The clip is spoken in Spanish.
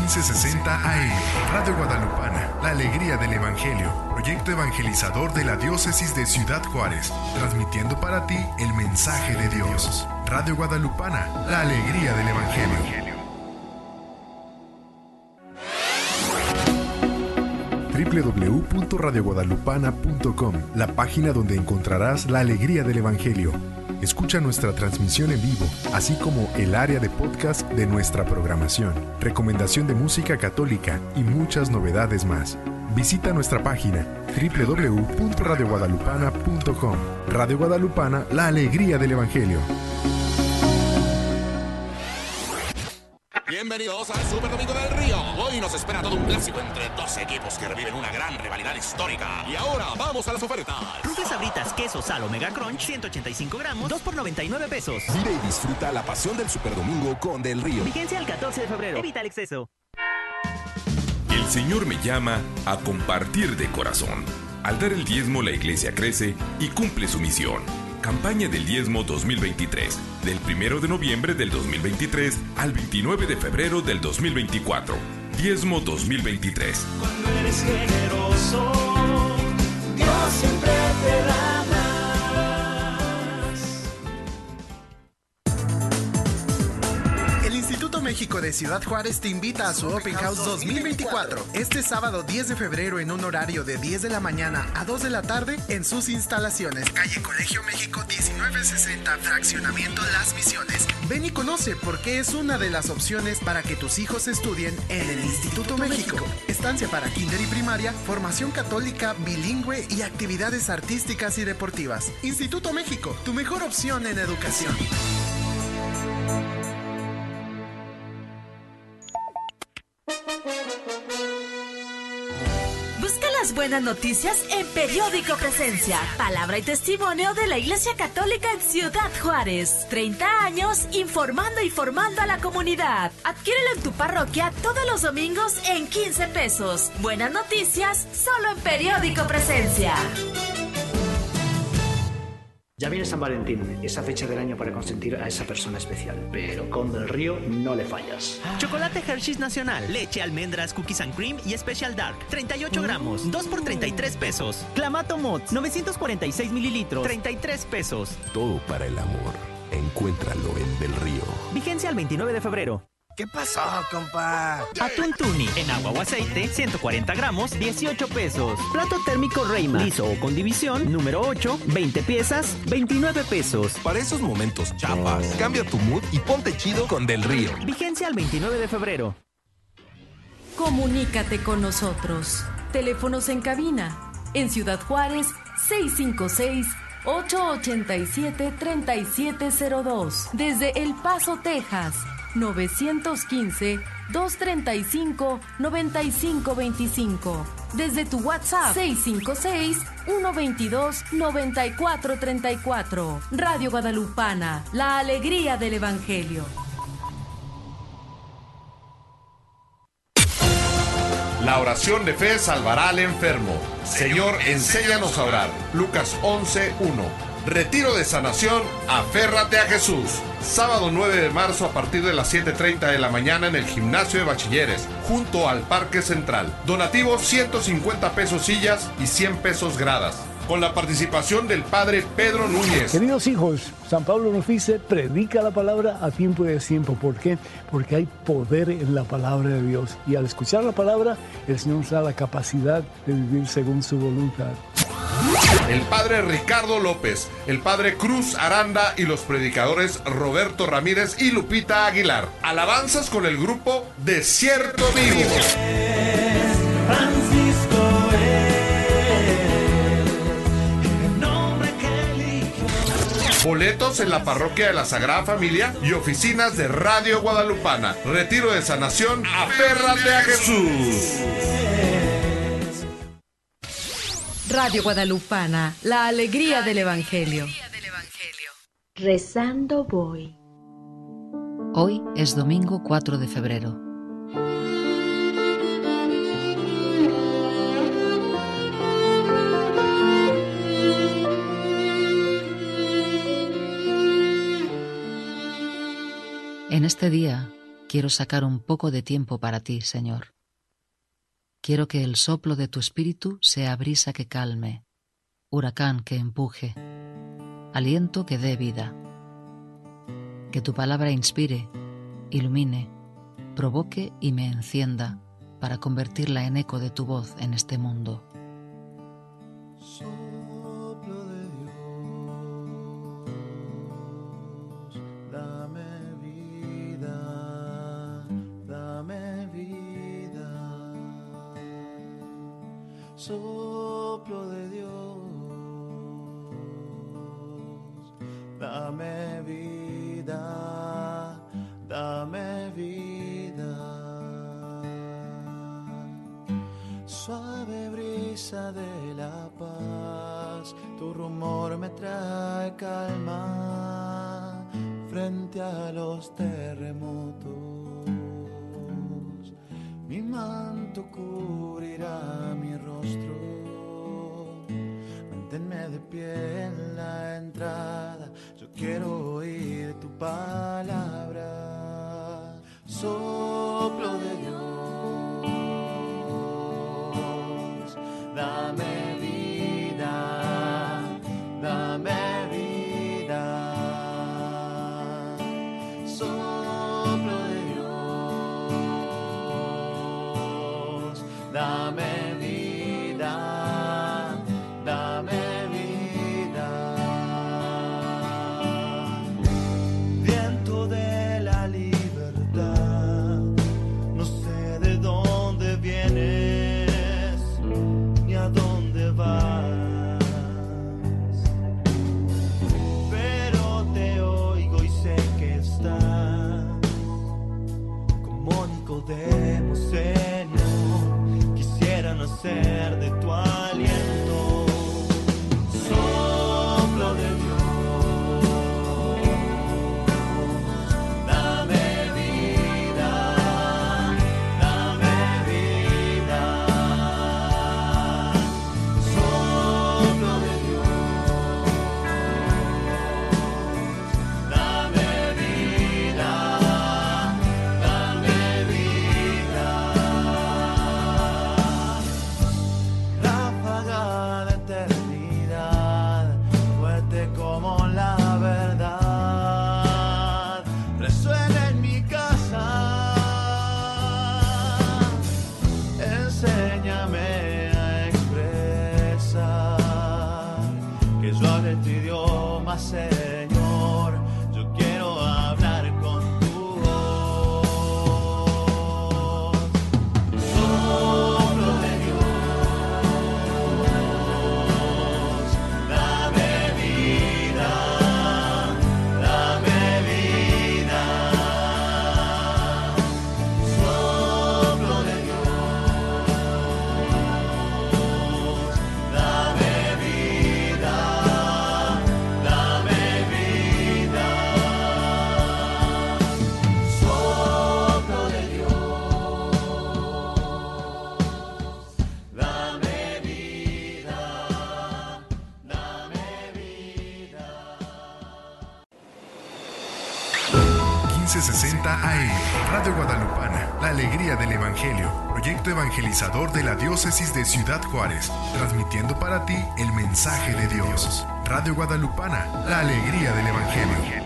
1560 AM. Radio Guadalupana, la alegría del Evangelio. Proyecto evangelizador de la Diócesis de Ciudad Juárez. Transmitiendo para ti el mensaje de Dios. Radio Guadalupana, la alegría del Evangelio. www.radioguadalupana.com, la página donde encontrarás la alegría del Evangelio. Escucha nuestra transmisión en vivo, así como el área de podcast de nuestra programación, recomendación de música católica y muchas novedades más. Visita nuestra página www.radioguadalupana.com. Radio Guadalupana, la alegría del Evangelio. Bienvenidos al Super Domingo del Río. Hoy nos espera todo un clásico entre dos equipos que reviven una gran rivalidad histórica. Y ahora vamos a las ofertas. Rufles Sabritas Queso Sal Omega Crunch, 185 gramos, 2 por 99 pesos. Vive y disfruta la pasión del Super Domingo con Del Río. Vigencia al 14 de febrero. Evita el exceso. El Señor me llama a compartir de corazón. Al dar el diezmo, la iglesia crece y cumple su misión. Campaña del Diezmo 2023, del 1 de noviembre del 2023 al 29 de febrero del 2024. Diezmo 2023. Cuando eres generoso, Dios siempre te da más. El Instituto México de Ciudad Juárez te invita a su Open House 2024. Este sábado 10 de febrero en un horario de 10 de la mañana a 2 de la tarde en sus instalaciones. Calle Colegio México 1960, Fraccionamiento Las Misiones. Ven y conoce por qué es una de las opciones para que tus hijos estudien en el Instituto México. Estancia para kinder y primaria, formación católica, bilingüe y actividades artísticas y deportivas. Instituto México, tu mejor opción en educación. Buenas noticias en Periódico Presencia. Palabra y testimonio de la Iglesia Católica en Ciudad Juárez. 30 años informando y formando a la comunidad. Adquiérelo en tu parroquia todos los domingos en 15 pesos. Buenas noticias solo en Periódico Presencia. Ya viene San Valentín, esa fecha del año para consentir a esa persona especial. Pero con Del Río no le fallas. Chocolate Hershey's Nacional, leche, almendras, cookies and cream y Special Dark, 38 gramos, 2 por 33 pesos. Clamato Mods, 946 mililitros, 33 pesos. Todo para el amor. Encuéntralo en Del Río. Vigencia al 29 de febrero. ¿Qué pasó, compa? Atún Tuni, en agua o aceite, 140 gramos, 18 pesos. Plato térmico Reyma, liso o con división, número 8, 20 piezas, 29 pesos. Para esos momentos chapas, cambia tu mood y ponte chido con Del Río. Vigencia al 29 de febrero. Comunícate con nosotros. Teléfonos en cabina. En Ciudad Juárez, 656-887-3702. Desde El Paso, Texas, 915-235-9525. Desde tu WhatsApp, 656-122-9434. Radio Guadalupana, la alegría del Evangelio. La oración de fe salvará al enfermo. Señor, enséñanos a orar. Lucas 11:1. Retiro de sanación, aférrate a Jesús. Sábado 9 de marzo a partir de las 7:30 de la mañana en el Gimnasio de Bachilleres, junto al Parque Central. Donativos 150 pesos sillas y 100 pesos gradas. Con la participación del Padre Pedro Núñez. Queridos hijos, San Pablo nos dice, predica la palabra a tiempo y destiempo. ¿Por qué? Porque hay poder en la palabra de Dios. Y al escuchar la palabra, el Señor nos da la capacidad de vivir según su voluntad. El Padre Ricardo López, el Padre Cruz Aranda y los predicadores Roberto Ramírez y Lupita Aguilar. Alabanzas con el grupo Desierto Vivo. Boletos en la parroquia de la Sagrada Familia y oficinas de Radio Guadalupana. Retiro de sanación, aférrate a Jesús. Radio Guadalupana, la alegría del Evangelio. Rezando voy. Hoy es domingo 4 de febrero. En este día quiero sacar un poco de tiempo para ti, Señor. Quiero que el soplo de tu espíritu sea brisa que calme, huracán que empuje, aliento que dé vida. Que tu palabra inspire, ilumine, provoque y me encienda para convertirla en eco de tu voz en este mundo. Soplo de Dios, dame vida, dame vida. Soplo de Dios, dame vida, dame vida. Suave brisa de la paz, tu rumor me trae calma frente a los terremotos. Mi manto cubrirá mi rostro, manténme de pie en la entrada. Yo quiero oír tu palabra, soplo de Dios. Dame vida, dame vida, soplo de Dios, dame vida, dame vida. Viento de la libertad, no sé de dónde vienes ni a dónde vas, pero te oigo y sé que estás como Nicodemo, Señor. Quisiera nacer de tu aliento, soplo de Dios. Dame vida, dame vida. Soplo de Dios, dame vida, dame vida. Ráfaga de eternidad, fuerte como la verdad, resuena en mi casa. Enséñame a expresar que yo hable tu idioma, Señor. Yo quiero hablar con tu voz. Soplo de Dios, dame vida, dame vida. Soplo de Dios, dame vida, dame vida. Soplo de Dios, dame vida, dame vida. 1560 AM, Radio Guadalupana, la alegría del Evangelio, proyecto evangelizador de la diócesis de Ciudad Juárez, transmitiendo para ti el mensaje de Dios. Radio Guadalupana, la alegría del Evangelio.